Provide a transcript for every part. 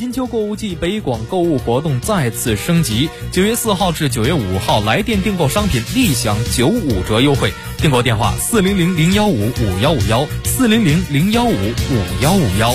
金秋购物季北广购物活动再次升级，9月4号至9月5号来电订购商品立享95折优惠。订购电话400-015-5151，400-015-5151。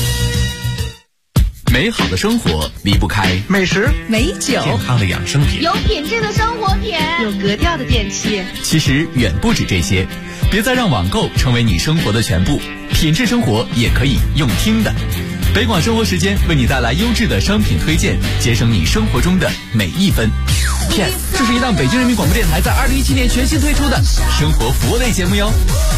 美好的生活离不开美食、 美酒、 健康的养生品， 有品质的生活品， 有格调的电器。 其实远不止这些，别再让网购成为你生活的全部，品质生活也可以用听的。北广生活时间为你带来优质的商品推荐，节省你生活中的每一分。Yes， 这是一档北京人民广播电台在2017年全新推出的生活服务类节目哟。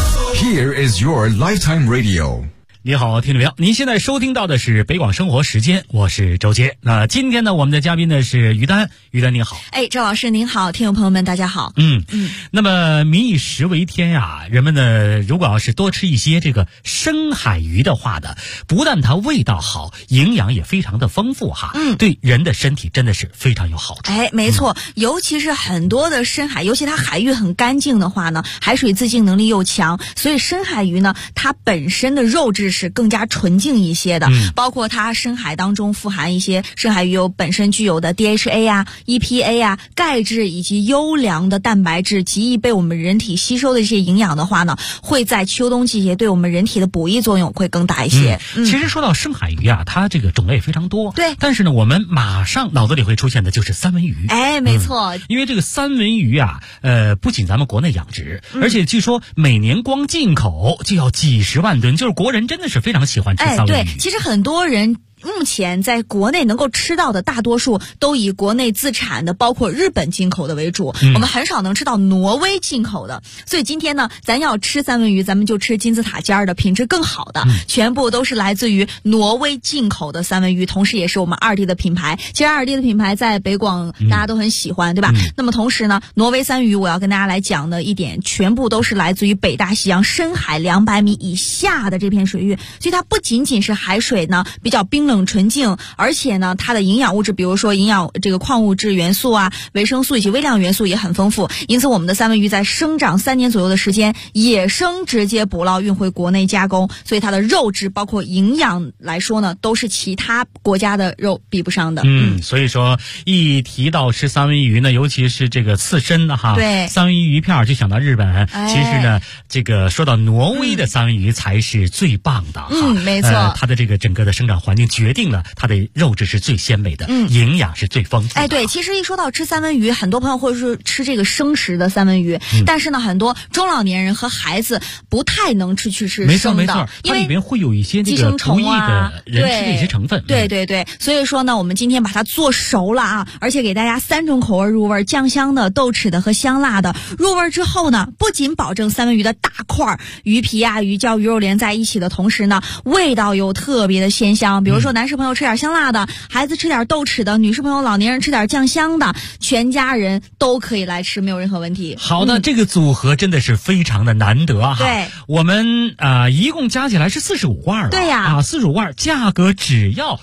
Here is your lifetime radio。 你好，听众朋友，您现在收听到的是北广生活时间，我是周杰。那今天呢，我们的嘉宾呢是于丹，于丹您好。 周老师您好，听众朋友们大家好。 那么民以食为天呀，人们呢如果要是多吃一些这个深海鱼的话呢，不但它味道好，营养也非常的丰富哈。对人的身体真的是非常有好处。 没错，尤其是很多的深海，尤其它海域很干净的话呢，海水自净能力又强，所以深海鱼呢，它本身的肉质是更加纯净一些的，包括它深海当中富含一些深海鱼油本身具有的 DHA 啊、EPA 啊、钙质以及优良的蛋白质，极易被我们人体吸收的这些营养的话呢，会在秋冬季节对我们人体的补益作用会更大一些。 其实说到深海鱼啊，它这个种类非常多， 对， 但是呢，我们马上脑子里会出现的就是三文鱼。 没错， 因为这个三文鱼啊，不仅咱们国内养殖，而且据说每年光进口就要几十万吨，就是国人真的是非常喜欢吃三文鱼。 对，其实很多人目前在国内能够吃到的大多数都以国内自产的，包括日本进口的为主，我们很少能吃到挪威进口的。所以今天呢，咱要吃三文鱼，咱们就吃金字塔尖的，品质更好的，全部都是来自于挪威进口的三文鱼，同时也是我们2D的品牌。其实2D的品牌在北广大家都很喜欢，对吧？那么同时呢，挪威三文鱼我要跟大家来讲的一点，全部都是来自于北大西洋深海200米以下的这片水域，所以它不仅仅是海水呢比较冰冷纯净，而且呢它的营养物质，比如说这个矿物质元素啊、维生素以及微量元素也很丰富。因此我们的三文鱼在生长3年左右的时间，野生直接捕捞运回国内加工，所以它的肉质包括营养来说呢，都是其他国家的肉比不上的。 所以说一提到吃三文鱼呢，尤其是这个刺身的哈， 对， 三文鱼片就想到日本。其实呢，这个说到挪威的三文鱼才是最棒的哈。 没错， 它的这个整个的生长环境决定了它的肉质是最鲜美的，营养是最丰富的。 对，其实一说到吃三文鱼，很多朋友会说吃这个生食的三文鱼，但是呢，很多中老年人和孩子不太能吃生的。 没错，它里边会有一些这个不易的人吃的一些成分。 对，所以说呢，我们今天把它做熟了啊，而且给大家3种口味入味，酱香的、豆豉的和香辣的。入味之后呢，不仅保证三文鱼的大块鱼皮啊、鱼胶、鱼肉连在一起的同时呢，味道又特别的鲜香。比如说男士朋友吃点香辣的，孩子吃点豆豉的，女士朋友、老年人吃点酱香的，全家人都可以来吃，没有任何问题。 好的，这个组合真的是非常的难得哈。 对， 我们一共加起来是45罐了。 对呀 ，45罐价格只要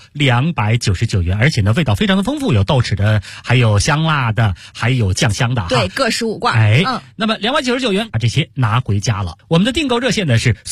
299元，而且呢味道非常的丰富，有豆豉的，还有香辣的，还有酱香的哈。 对，各15罐。 那么299元把这些拿回家了。我们的订购热线呢是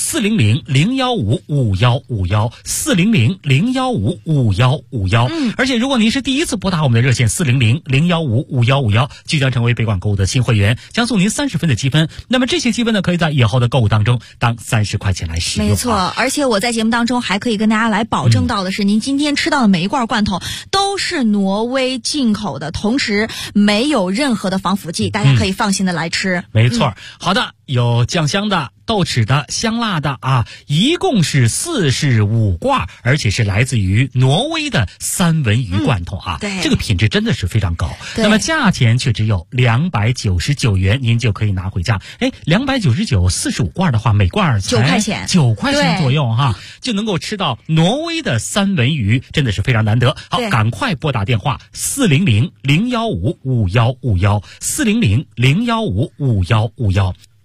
400-015-5151，400-015-5151。而且如果您是第一次拨打我们的热线400-015-5151，即将成为北广购物的新会员，将送您30分的积分。那么这些积分呢，可以在以后的购物当中当30块钱来使用。 没错，而且我在节目当中还可以跟大家来保证到的是，您今天吃到的每一罐罐头都是挪威进口的，同时没有任何的防腐剂，大家可以放心的来吃。 没错，好的，有酱香的、豆豉的、香辣的啊，一共是45罐，而且是来自于挪威的三文鱼罐头啊。 对， 这个品质真的是非常高。那么价钱却只有299元，您就可以拿回家。299 45罐的话，每罐才9块钱左右哈，就能够吃到挪威的三文鱼，真的是非常难得。好，赶快拨打电话400-015-5151，400-015-5151。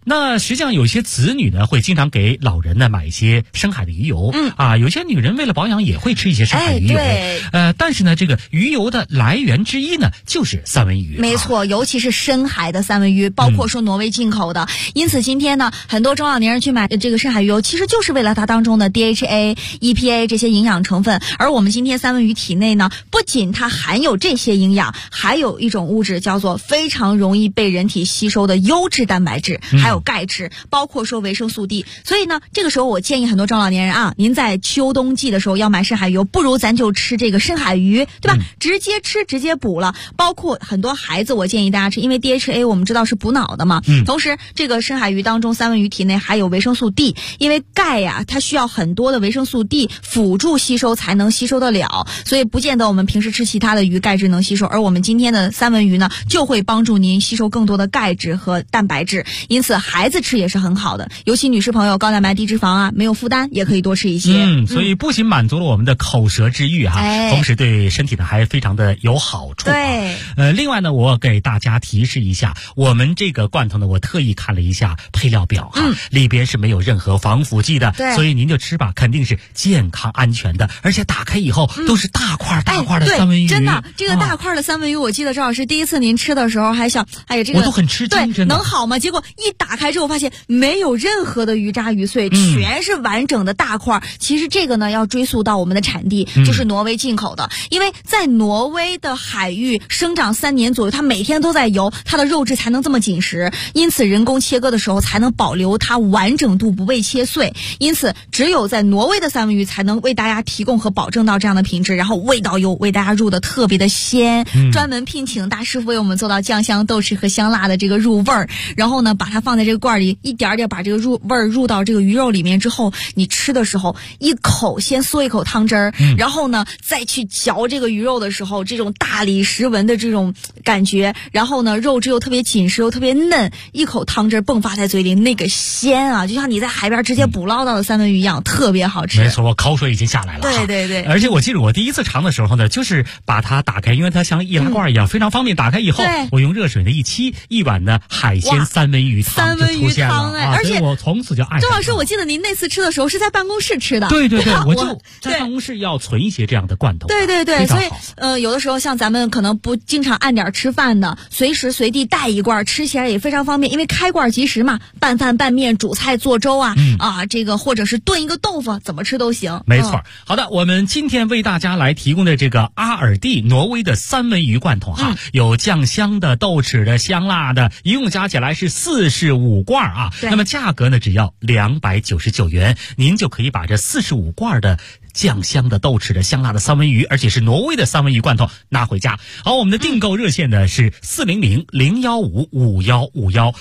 那实际上有些子女呢会经常给老人呢买一些深海的鱼油，有些女人为了保养也会吃一些深海鱼油，但是呢这个鱼油的来源之一呢就是三文鱼。 没错，尤其是深海的三文鱼，包括说挪威进口的。因此今天呢很多中老年人去买这个深海鱼油，其实就是为了它当中的 DHA、EPA 这些营养成分。而我们今天三文鱼体内呢，不仅它含有这些营养，还有一种物质叫做非常容易被人体吸收的优质蛋白质，还有钙质，包括说维生素 D。所以呢这个时候我建议很多中老年人啊，您在秋冬季的时候要买深海鱼油，不如咱就吃这个深海鱼，对吧？直接吃直接补了。包括很多孩子我建议大家吃，因为 DHA 我们知道是补脑的嘛，同时这个深海鱼当中三文鱼体内还有维生素 D， 因为钙呀它需要很多的维生素 D 辅助吸收才能吸收得了，所以不见得我们平时吃其他的鱼钙质能吸收，而我们今天的三文鱼呢就会帮助您吸收更多的钙质和蛋白质，因此孩子吃也是很好的，尤其女士朋友高蛋白低脂肪啊，没有负担也可以多吃一些。所以不仅满足了我们的口舌之欲同时对身体呢还非常的有好处。 对， 另外呢我给大家提示一下，我们这个罐头呢我特意看了一下配料表里边是没有任何防腐剂的，所以您就吃吧，肯定是健康安全的，而且打开以后都是大块大块的三文鱼。 真的，这个大块的三文鱼，我记得赵老师第一次您吃的时候还想，哎呀，这个我都很吃惊，真的能好吗？结果一打开之后发现没有任何的鱼渣鱼碎，全是完整的大块。其实这个呢要追溯到我们的产地，就是挪威进口的，因为在挪威的海域生长3年左右，它每天都在游，它的肉质才能这么紧实，因此人工切割的时候才能保留它完整度不被切碎，因此只有在挪威的三文鱼才能为大家提供和保证到这样的品质，然后味道又为大家入的特别的鲜，专门聘请大师傅为我们做到酱香豆豉和香辣的这个入味儿，然后呢把它放在这个罐里，一点点把这个味儿入到这个鱼肉里面之后，你吃的时候一口先嗦一口汤汁儿，然后呢再去嚼这个鱼肉的时候，这种大理石纹的这种感觉，然后呢肉质又特别紧实又特别嫩，一口汤汁迸发在嘴里，那个鲜啊，就像你在海边直接捕捞到的三文鱼一样，特别好吃。 没错，我口水已经下来了。 对对对， 而且我记得我第一次尝的时候呢，就是把它打开，因为它像易拉罐一样，非常方便。打开以后，我用热水呢一沏，一碗的海鲜三文鱼汤就出现了。 而且我从此就爱上。 周老师，我记得您那次吃的时候是在办公室吃的。 对对对，我就在办公室要存一些这样的罐头。 对对对，所以有的时候像咱们可能不经常按点吃饭的，随时随地带一罐，吃起来也非常方便，因为开罐即食嘛，拌饭拌面、煮菜做粥这个或者是炖一个豆腐，怎么吃都行。 没错。好的，我们今天为大家来提供的这个阿尔蒂挪威的三文鱼罐头有酱香的、豆豉的、香辣的，一共加起来是45罐那么价格呢只要299元，您就可以把这45罐的酱香的、豆豉的、香辣的三文鱼，而且是挪威的三文鱼罐头拿回家。好，我们的订购热线呢是400-015-5151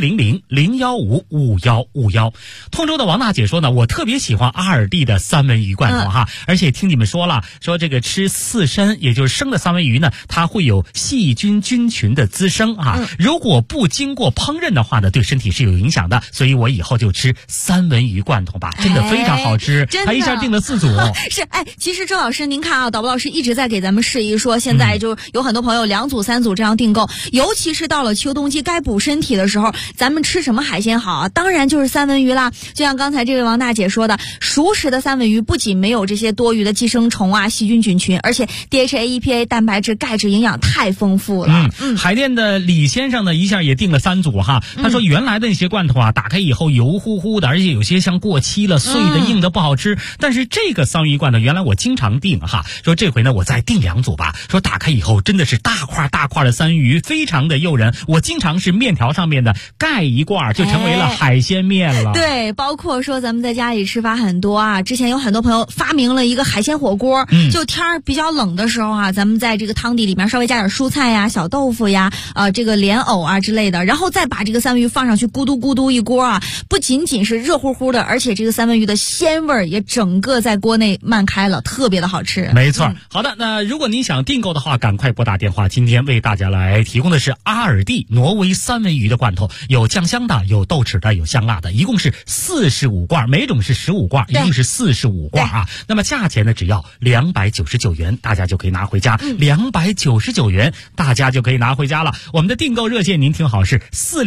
400-015-5151。通州的王大姐说呢，我特别喜欢阿尔蒂的三文鱼罐头而且听你们说了，说这个吃刺身，也就是生的三文鱼呢，它会有细菌菌群的滋生如果不经过烹饪的话呢，对身体是有影响的，所以我以后就吃三文鱼罐头吧，真的非常好吃。他一下订了4组。 是，其实周老师您看导播老师一直在给咱们示意说，现在就有很多朋友2组3组这样订购，尤其是到了秋冬季该补身体的时候，咱们吃什么海鲜好当然就是三文鱼啦。就像刚才这位王大姐说的，熟食的三文鱼不仅没有这些多余的寄生虫细菌菌群，而且 DHA、EPA 蛋白质、钙质营养太丰富了。 海淀的李先生呢一下也订了3组他说原来的那些罐头打开以后油乎乎的，而且有些像过期了，碎的硬的不好吃，但是这个三文鱼罐头原来我经常订说这回呢我再订2组吧，说打开以后真的是大块大块的三文鱼，非常的诱人，我经常是面条上面的盖一罐就成为了海鲜面了。 对，包括说咱们在家里吃法很多之前有很多朋友发明了一个海鲜火锅，就天儿比较冷的时候咱们在这个汤底里面稍微加点蔬菜呀、小豆腐呀、这个莲藕之类的，然后再把这个三文鱼放上去，咕嘟咕嘟一锅不仅仅是热乎乎的，而且这个三文鱼的鲜味也整个在锅内内漫开了，特别的好吃。 没错。好的，那如果您想订购的话，赶快拨打电话。今天为大家来提供的是阿尔蒂挪威三文鱼的罐头，有酱香的，有豆豉的，有香辣的，一共是45罐，每种是15罐，一共是45罐啊。那么价钱呢，只要299元，大家就可以拿回家。299元，大家就可以拿回家了。我们的订购热线您听好，是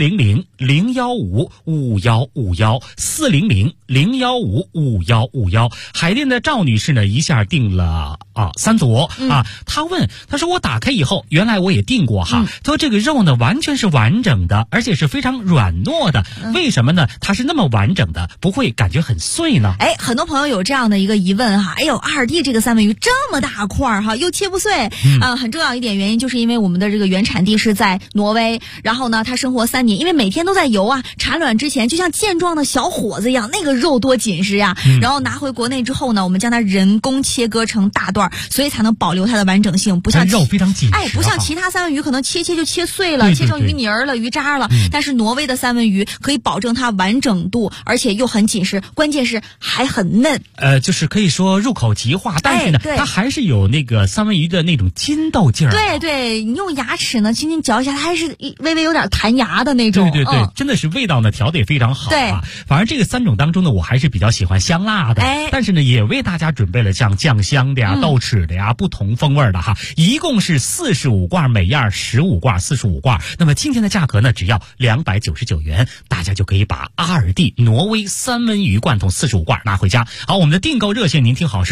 400-015-5151，400-015-5151。海淀的赵女士呢，一下订了3组啊。她说我打开以后，原来我也订过哈。她说这个肉呢完全是完整的，而且是非常软糯的。为什么呢？它是那么完整的，不会感觉很碎呢？ 很多朋友有这样的一个疑问哈。阿尔蒂这个三文鱼这么大块哈，又切不碎。很重要一点原因就是因为我们的这个原产地是在挪威，然后呢，它生活3年，因为每天都在游啊，产卵之前就像健壮的小伙子一样，那个肉多紧实呀。然后拿回国内之后呢，我们将它人工切割成大段，所以才能保留它的完整性，不像肉非常紧实。 不像其他三文鱼可能切就切碎了，切成鱼泥了、鱼渣了。但是挪威的三文鱼可以保证它完整度，而且又很紧实，关键是还很嫩。 就是可以说入口即化，但是呢，它还是有那个三文鱼的那种筋斗劲儿。 对，你用牙齿呢轻轻嚼一下，它还是微微有点弹牙的那种。 对，真的是味道呢调得也非常好啊。反正这个3种当中呢，我还是比较喜欢香辣的。但是呢，也为大家准备了像酱香的呀、豆豉的呀，不同风味的哈。一共是45罐，每样15罐，45罐。那么今天的价格呢，只要299元，大家就可以把阿尔蒂挪威三文鱼罐头45罐拿回家。好，我们的订购热线您听好，是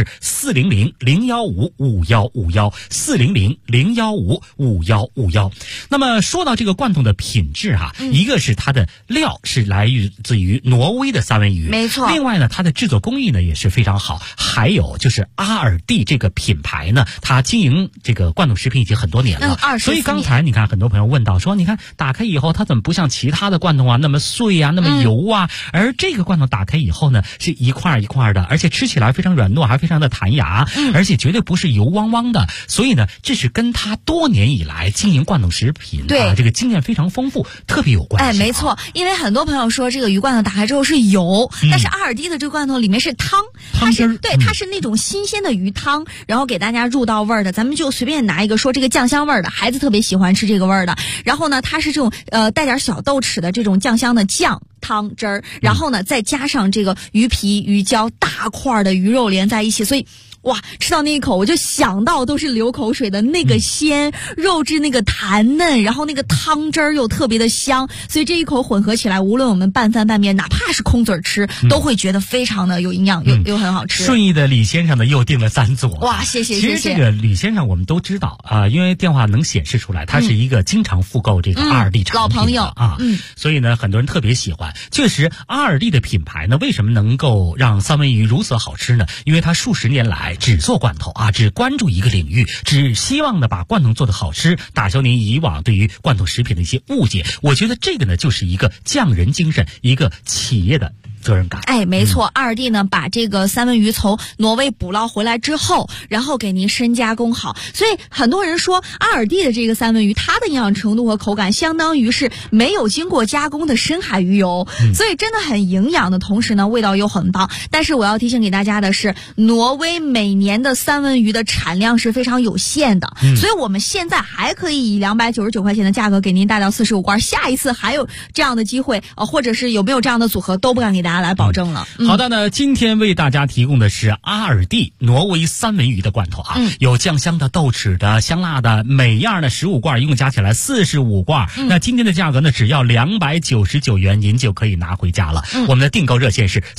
400-015-5151，400-015-5151。那么说到这个罐头的品质哈，一个是它的料是来自于挪威的三文鱼， 没错。 另外呢，它的制作工艺呢也是非常好。还有就是阿尔蒂这个品牌呢，它经营这个罐头食品已经很多年了，所以刚才你看很多朋友问到说，你看打开以后它怎么不像其他的罐头啊那么碎啊那么油啊，而这个罐头打开以后呢是一块一块的，而且吃起来非常软糯，还非常的弹牙，而且绝对不是油汪汪的。所以呢，这是跟它多年以来经营罐头食品这个经验非常丰富特别有关系。 没错，因为很多朋友说这个鱼罐头打开之后是油，但是阿尔蒂的这个罐头里面是汤汁，它是那种新鲜的鱼汤，然后给大家入到味儿的。咱们就随便拿一个说这个酱香味儿的，孩子特别喜欢吃这个味儿的。然后呢，它是这种带点小豆豉的这种酱香的酱汤汁儿，然后呢再加上这个鱼皮、鱼胶大块的鱼肉连在一起，所以哇，吃到那一口我就想到都是流口水的那个鲜，肉质那个弹嫩，然后那个汤汁儿又特别的香，所以这一口混合起来，无论我们拌饭拌面，哪怕是空嘴吃，都会觉得非常的有营养，又很好吃。 顺义的李先生呢又订了3组。 哇，谢谢。 其实这个李先生我们都知道因为电话能显示出来，他是一个经常复购这个阿尔蒂产品老朋友所以呢很多人特别喜欢。确实阿尔蒂的品牌呢为什么能够让三文鱼如此好吃呢？因为它数十年来只做罐头只关注一个领域，只希望呢把罐头做得好吃，打消您以往对于罐头食品的一些误解。我觉得这个呢就是一个匠人精神，一个企业的责任感。 没错，阿尔蒂呢把这个三文鱼从挪威捕捞回来之后，然后给您深加工好，所以很多人说阿尔蒂的这个三文鱼，它的营养程度和口感相当于是没有经过加工的深海鱼油，所以真的很营养的同时呢味道又很棒。但是我要提醒给大家的是，挪威每年的三文鱼的产量是非常有限的，所以我们现在还可以以299块钱的价格给您带到45罐，下一次还有这样的机会或者是有没有这样的组合都不敢给大家来保证了。 好的呢，今天为大家提供的是阿尔蒂挪威三文鱼的罐头有酱香的、豆豉的、香辣的，每样呢15罐，一共加起来45罐。那今天的价格呢只要299元，您就可以拿回家了。我们的订购热线是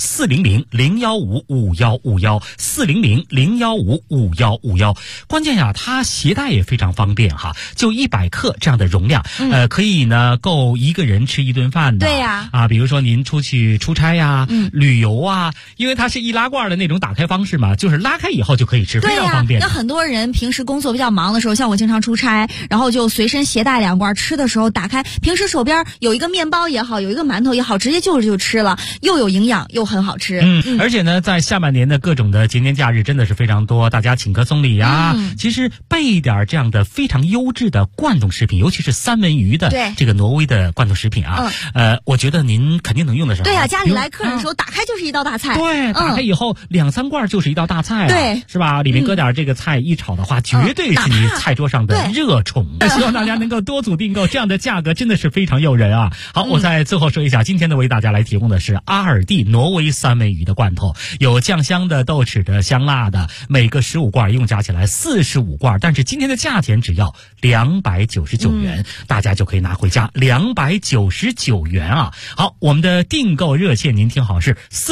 400-015-5151，400-015-5151。关键它携带也非常方便就100克这样的容量，可以呢够一个人吃一顿饭的。 对呀， 比如说您出去出差呀、旅游因为它是易拉罐的那种打开方式嘛，就是拉开以后就可以吃，非常方便。 那很多人平时工作比较忙的时候，像我经常出差，然后就随身携带2罐，吃的时候打开，平时手边有一个面包也好，有一个馒头也好，直接就吃了，又有营养又很好吃。 而且呢在下半年的各种的节年假日真的是非常多，大家请客送礼其实备一点这样的非常优质的罐头食品，尤其是三文鱼的这个挪威的罐头食品我觉得您肯定能用得上。 对家里来来客人的时候，打开就是一道大菜。 对，打开以后2、3罐就是一道大菜了， 对， 是吧？里面搁点这个菜一炒的话，绝对是你菜桌上的热宠。希望大家能够多组订购，这样的价格真的是非常诱人啊！好，我在最后说一下，今天呢为大家来提供的是阿尔蒂挪威3文鱼的罐头，有酱香的、豆豉的、香辣的，每个15罐，一共加起来45罐，但是今天的价钱只要299元，大家就可以拿回家，299元啊！好，我们的订购热线您听好，是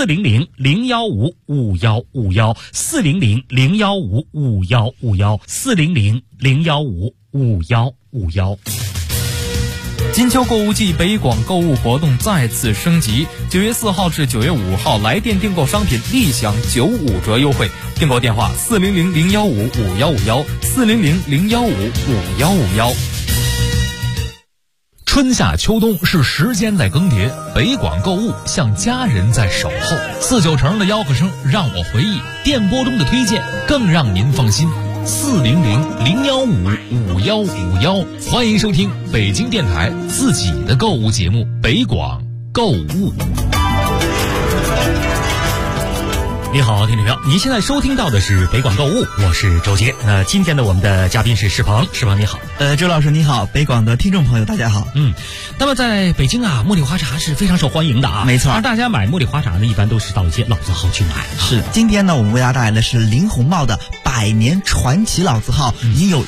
400-015-5151，400-015-5151，400-015-5151。 金秋购物季北广购物活动再次升级，9月4号至9月5号来电订购商品立享95折优惠，订购电话400-015-5151，400-015-5151。 春夏秋冬是时间在更迭，北广购物像家人在守候。49成的吆喝声让我回忆，电波中的推荐更让您放心。400-015-5151，欢迎收听北京电台自己的购物节目北广购物。 你好，听众朋友，您现在收听到的是北广购物，我是周杰。那今天的我们的嘉宾是世鹏，世鹏你好。 周老师你好，北广的听众朋友大家好。 那么在北京啊，茉莉花茶是非常受欢迎的啊， 没错。 而大家买茉莉花茶呢，一般都是到一些老字号去买。 是，今天呢，我们为大家带来的是林红帽的100年传奇老字号，已经有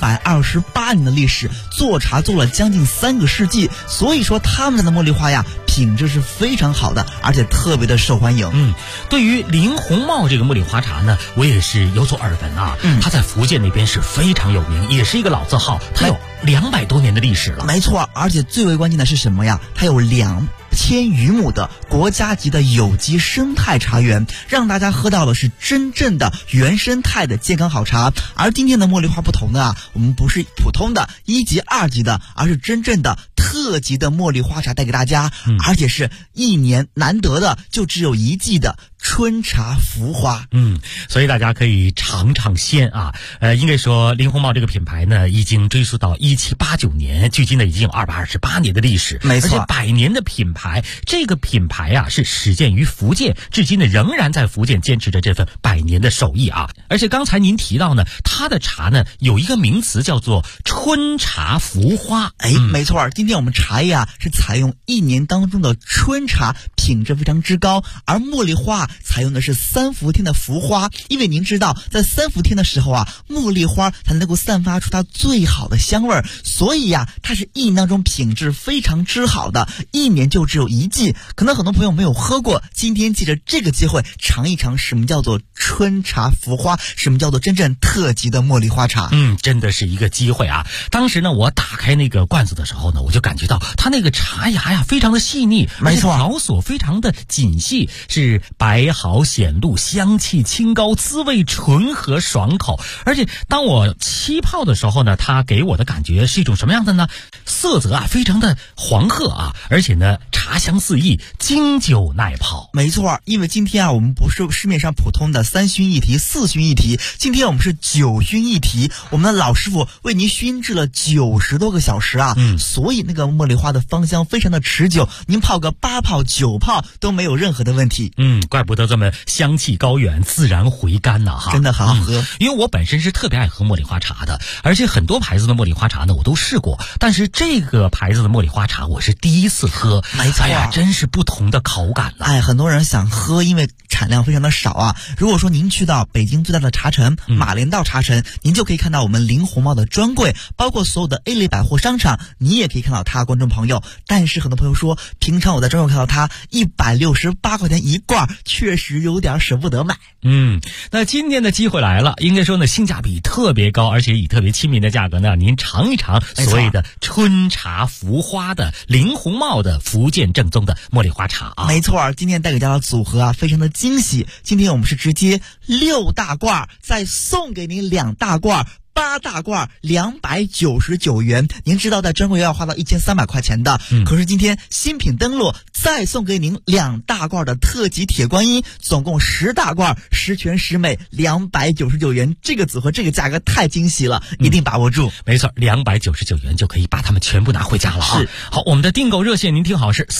228年的历史，做茶做了将近3个世纪，所以说他们家的茉莉花呀，品质是非常好的，而且特别的受欢迎。 对于林红帽这个茉莉花茶呢，我也是有所耳闻啊。它在福建那边是非常有名，也是一个老字号，它有200多年的历史了。 没错，而且最为关键的是什么呀？它有2000余亩的国家级的有机生态茶园，让大家喝到的是真正的原生态的健康好茶。而今天的茉莉花不同的啊，我们不是普通的1级、2级的，而是真正的特级的茉莉花茶带给大家，而且是1年难得的就只有1季的春茶福花。 所以大家可以尝尝鲜啊。应该说林红帽这个品牌呢，已经追溯到1789年，距今呢已经有228年的历史。 没错， 而且100年的品牌，这个品牌啊是始建于福建，至今呢仍然在福建坚持着这份100年的手艺啊。而且刚才您提到呢，它的茶呢有一个名词叫做春茶福花。 没错，今天我们茶叶啊是采用1年当中的春茶，品质非常之高，而茉莉花采用的是3伏天的福花，因为您知道在3伏天的时候啊，茉莉花才能够散发出它最好的香味，所以呀，它是1年当中品质非常之好的，1年就只有1季。可能很多朋友没有喝过，今天借着这个机会尝一尝什么叫做春茶福花，什么叫做真正特级的茉莉花茶。 真的是一个机会啊。当时呢，我打开那个罐子的时候呢，我就感觉到它那个茶芽呀非常的细腻， 没错， 条索非常的紧细，是白毫显露，香气清高，滋味醇和爽口。而且当我沏泡的时候呢，它给我的感觉是一种什么样的呢？色泽啊非常的黄褐啊，而且呢茶香四溢，经久耐泡。 没错，因为今天啊，我们不是市面上普通的3熏1提、4熏1提，今天我们是9熏1提，我们的老师傅为您熏制了90多个小时啊，所以那个茉莉花的芳香非常的持久，您泡个8泡9泡都没有任何的问题。 怪不得这么香气高远，自然回甘呐哈， 真的很好喝。 因为我本身是特别爱喝茉莉花茶的，而且很多牌子的茉莉花茶呢我都试过，但是这个牌子的茉莉花茶我是第一次喝。 没错， 真是不同的口感了。 很多人想喝，因为产量非常的少啊。如果说您去到北京最大的茶城马连道茶城，您就可以看到我们林红帽的专柜，包括所有的 A 类百货商场，你也可以看到它，观众朋友。但是很多朋友说，平常我在专柜看到它168块钱1罐，确实有点舍不得买。 那今天的机会来了，应该说呢性价比特别高，而且以特别亲民的价格呢，您尝一尝所谓的春茶福花的林红帽的福建正宗的茉莉花茶啊。 没错，今天带给大家的组合啊非常的惊喜。今天我们是直接6大罐，再送给您2大罐，8大罐299元。您知道在专柜要花到1300块钱的，可是今天新品登录再送给您2大罐的特级铁观音，总共10大罐，10全10美，299元。这个组合，这个价格太惊喜了，一定把握住。 没错，299元就可以把它们全部拿回家了啊！ 是。 好，我们的订购热线您听好，是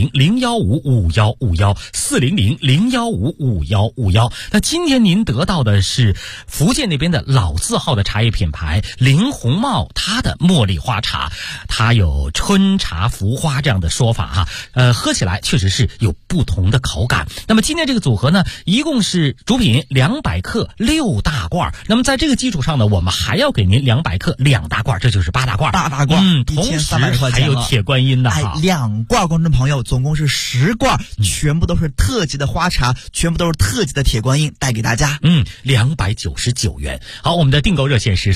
400-015-5151，400-015-5151。那今天您得到的是福建那边的老字号的茶叶品牌林红帽，它的茉莉花茶，它有春茶浮花这样的说法哈。喝起来确实是有不同的口感。那么今天这个组合呢，一共是主品200克6大罐。那么在这个基础上呢，我们还要给您200克2大罐，这就是8大罐。 8大罐， 同时还有铁观音的哈。 2罐，观众朋友，总共是10罐，全部都是特级的花茶，全部都是特级的铁观音，带给大家。 299元。好，我们的订购热线是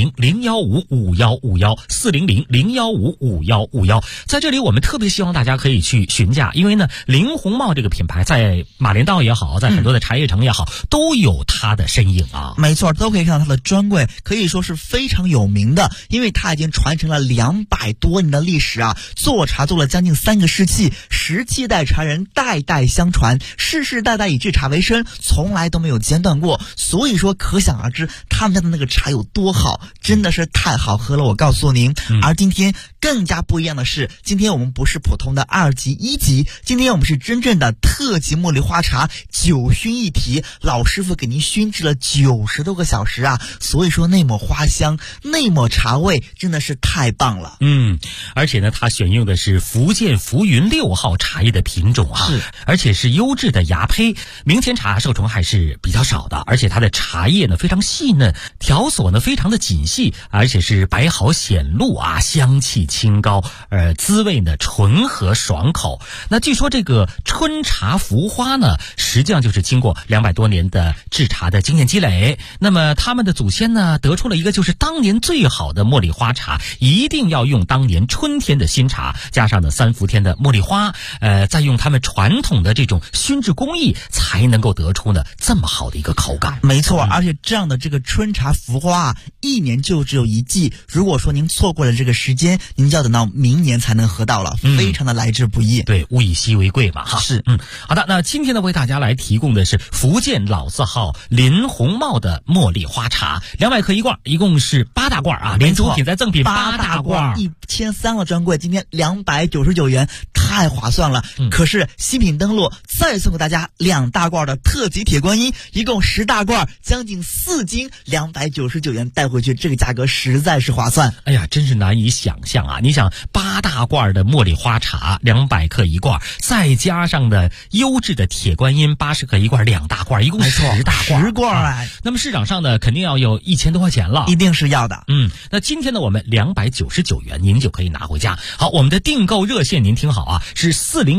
400-015-5151，400-015-5151。在这里我们特别希望大家可以去询价，因为呢，林红帽这个品牌在马连道也好，在很多的茶叶城也好，都有它的身影啊。 没错，都可以看到它的专柜，可以说是非常有名的，因为它已经传承了200多年的历史啊，做茶做了将近3个世纪，17代茶人代代相传，世世代代以制茶为生，从来都没有间断过。所以说可想而知他们家的那个茶有多好，真的是太好喝了，我告诉您。而今天更加不一样的是，今天我们不是普通的2级1级，今天我们是真正的特级茉莉花茶，9熏一提，老师傅给您熏制了90多个小时啊，所以说那抹花香，那抹茶味真的是太棒了。 而且呢，它选用的是福建浮云6号茶叶的品种啊，而且是优质的芽胚，明前茶受虫还是比较少的，而且它的茶叶呢非常细嫩，条索呢非常的紧细，而且是白毫显露啊，香气清高，滋味呢醇和爽口。那据说这个春茶浮花呢，实际上就是经过200多年的制茶的经验积累，那么他们的祖先呢得出了一个就是当年最好的茉莉花茶，一定要用当年春天的新茶，加上呢3伏天的茉莉花，再用他们传统的这种熏制工艺，才能够得出呢这么好的一个口感。 没错，而且这样的这个春茶浮花啊，1年就只有1季，如果说您错过了这个时间，您就要等到明年才能喝到了，非常的来之不易。 对，物以稀为贵嘛哈。 是。 好的，那今天呢为大家来提供的是福建老字号林红帽的茉莉花茶，200克1罐，一共是8大罐啊，连主品再赠品8大罐 ，1300了专柜，今天299元，太划算了。可是新品登陆，再送给大家2大罐的特级铁观音，一共10大罐，将近4斤，299元带回去，这个价格实在是划算。 哎呀，真是难以想象啊！你想8大罐的茉莉花茶200克1罐，再加上的优质的铁观音80克1罐，2大罐，一共10大罐 ，10罐。 那么市场上呢，肯定要有1000多块钱了， 一定是要的。 那今天呢，我们299元您就可以拿回家。好，我们的订购热线您听好啊，是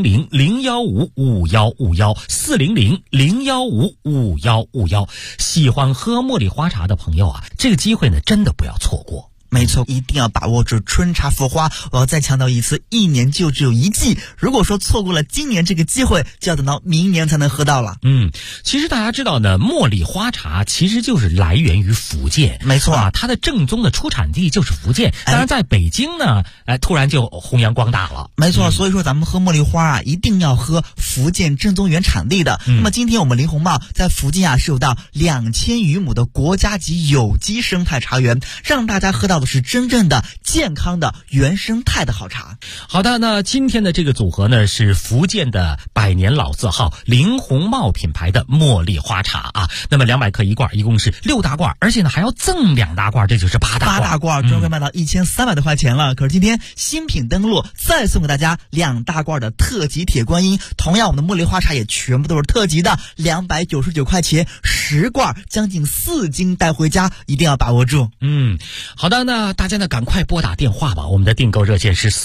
400-015-5151，400-015-5151。喜欢喝茉莉花茶的朋友啊，这个机会呢，真的不要错过。 没错，一定要把握住春茶浮花。我要再强调一次，1年就只有1季。如果说错过了今年这个机会，就要等到明年才能喝到了。 其实大家知道呢，茉莉花茶其实就是来源于福建。 没错啊，它的正宗的出产地就是福建。当然，在北京呢，突然就弘扬光大了。 没错，所以说咱们喝茉莉花啊，一定要喝福建正宗原产地的。那么今天我们林红帽在福建啊是有到2000余亩的国家级有机生态茶园，让大家喝到的是真正的健康的原生态的好茶。 好的，那今天的这个组合呢，是福建的100年老字号林红帽品牌的茉莉花茶啊。那么200克1罐，一共是6大罐，而且呢还要赠2大罐，这就是8大罐。8 大罐专柜卖到1300多块钱了。可是今天新品登陆，再送给大家2大罐的特级铁观音。同样，我们的茉莉花茶也全部都是特级的，299块钱10罐，将近4斤带回家，一定要把握住。 好的，那大家呢赶快拨打电话吧，我们的订购热线是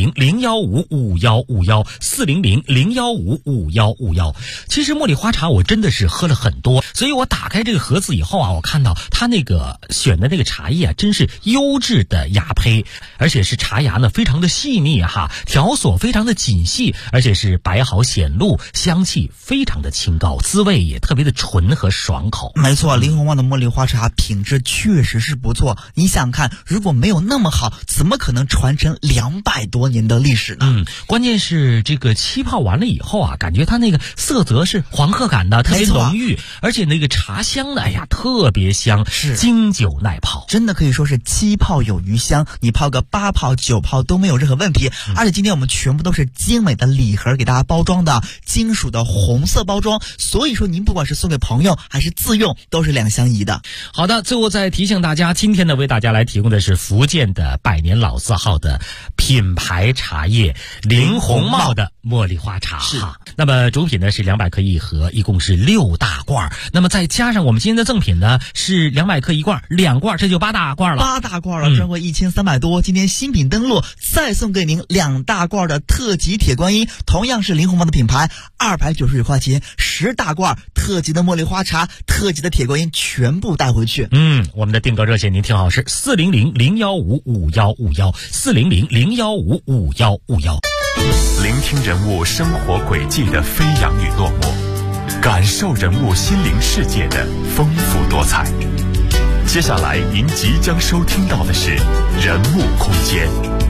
400-015-5151，400-015-5151。其实茉莉花茶我真的是喝了很多，所以我打开这个盒子以后啊，我看到它那个选的那个茶叶啊，真是优质的芽胚，而且是茶芽呢非常的细腻哈，条索非常的紧细，而且是白毫显露，香气非常的清高，滋味也特别的纯和爽口。 没错，林红帽的茉莉花茶品质确实是不错。你想看， 如果没有那么好，怎么可能传承200多年的历史呢？ 关键是这个气泡完了以后啊，感觉它那个色泽是黄褐感的，特别浓郁，而且那个茶香的，哎呀，特别香， 是经久耐泡， 真的可以说是7泡有余香，你泡个8泡9泡都没有任何问题。而且今天我们全部都是精美的礼盒给大家包装的，金属的红色包装，所以说您不管是送给朋友还是自用，都是2相宜的。 好的，最后再提醒大家，今天呢为大家来提供的是福建的百年老字号的品牌茶叶林红帽的茉莉花茶。 是， 那么主品呢是200克一盒，一共是6大罐，那么再加上我们今天的赠品呢是200克一罐，2罐，这就8大罐了。 8大罐了，专柜1300多，今天新品登陆，再送给您2大罐的特级铁观音，同样是林红帽的品牌，299块钱，10大罐特级的茉莉花茶，特级的铁观音全部带回去。 我们的订购热线您听好，是400-015-5151，400-015-5151。 聆听人物生活轨迹的飞扬与落寞，感受人物心灵世界的丰富多彩。接下来您即将收听到的是人物空间。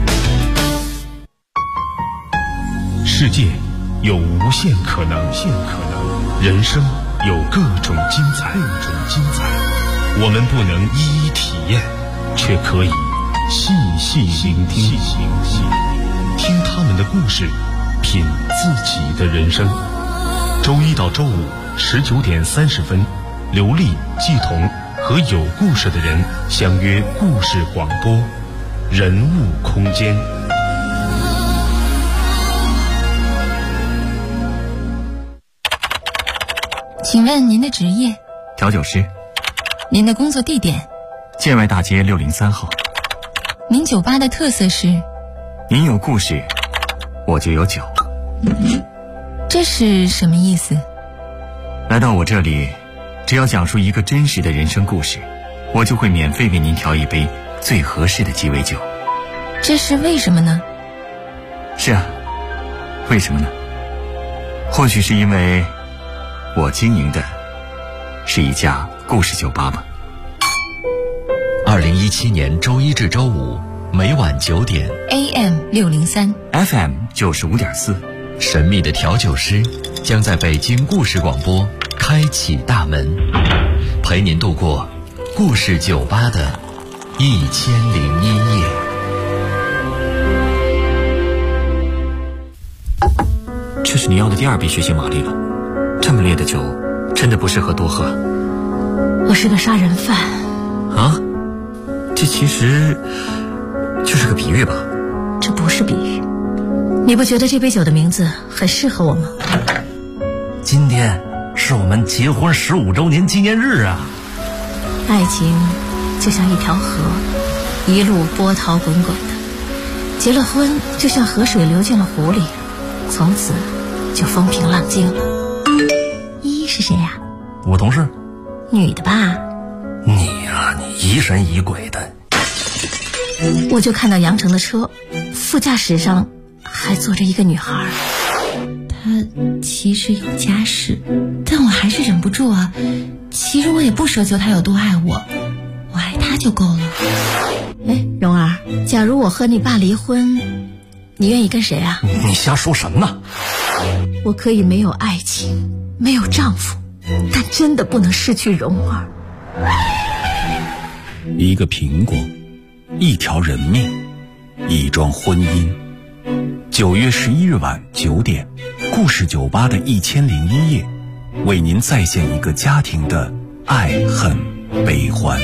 世界有无限可能，人生有各种精彩。我们不能一一体验，却可以细细聆听，听他们的故事，品自己的人生。周一到周五19点30分，刘丽、季彤和有故事的人相约故事广播，人物空间。 请问您的职业？ 调酒师。 您的工作地点？ 建外大街603号。 您酒吧的特色是？ 您有故事，我就有酒。 这是什么意思？ 来到我这里，只要讲述一个真实的人生故事，我就会免费为您调一杯最合适的鸡尾酒。 这是为什么呢？ 是啊，为什么呢？或许是因为我经营的是一家故事酒吧吧。 2017年周一至周五每晚9点 AM 603 FM 95.4， 神秘的调酒师将在北京故事广播开启大门，陪您度过故事酒吧的1001夜。 这是你要的第2杯血腥玛丽了，这么烈的酒真的不适合多喝。 我是个杀人犯啊，这其实就是个比喻吧？ 这不是比喻。你不觉得这杯酒的名字很适合我吗？ 今天是我们结婚15周年纪念日啊！ 爱情就像一条河，一路波涛滚滚的，结了婚就像河水流进了湖里，从此就风平浪静了。依依是谁呀？ 我同事。 女的吧？ 你啊，你疑神疑鬼的。 我就看到杨成的车，副驾驶上还坐着一个女孩。她其实有家室，但我还是忍不住啊。其实我也不奢求她有多爱我，我爱她就够了。哎，蓉儿，假如我和你爸离婚，你愿意跟谁啊？ 你瞎说什么呢？ 我可以没有爱情，没有丈夫，但真的不能失去蓉儿。 一个苹果，一条人命，一桩婚姻。9月11日晚9点，故事酒吧的1001夜，为您再现一个家庭的爱恨悲欢。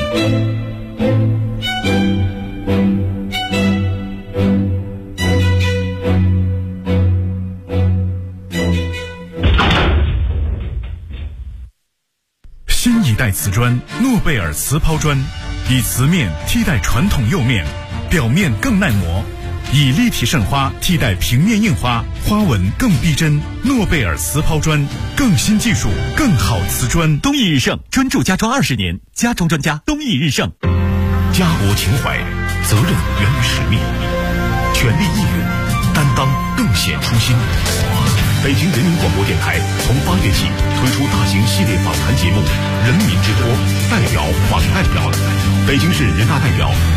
新一代瓷砖诺贝尔瓷抛砖，以瓷面替代传统釉面，表面更耐磨，以立体渗花替代平面印花，花纹更逼真。诺贝尔瓷抛砖，更新技术，更好瓷砖。 东义日盛，专注家装20年，家装专家东义日盛。 家国情怀，责任源于使命，全力以赴，担当更显初心。北京人民广播电台从8月起推出大型系列访谈节目《人民之托》，代表访代表，北京市人大代表。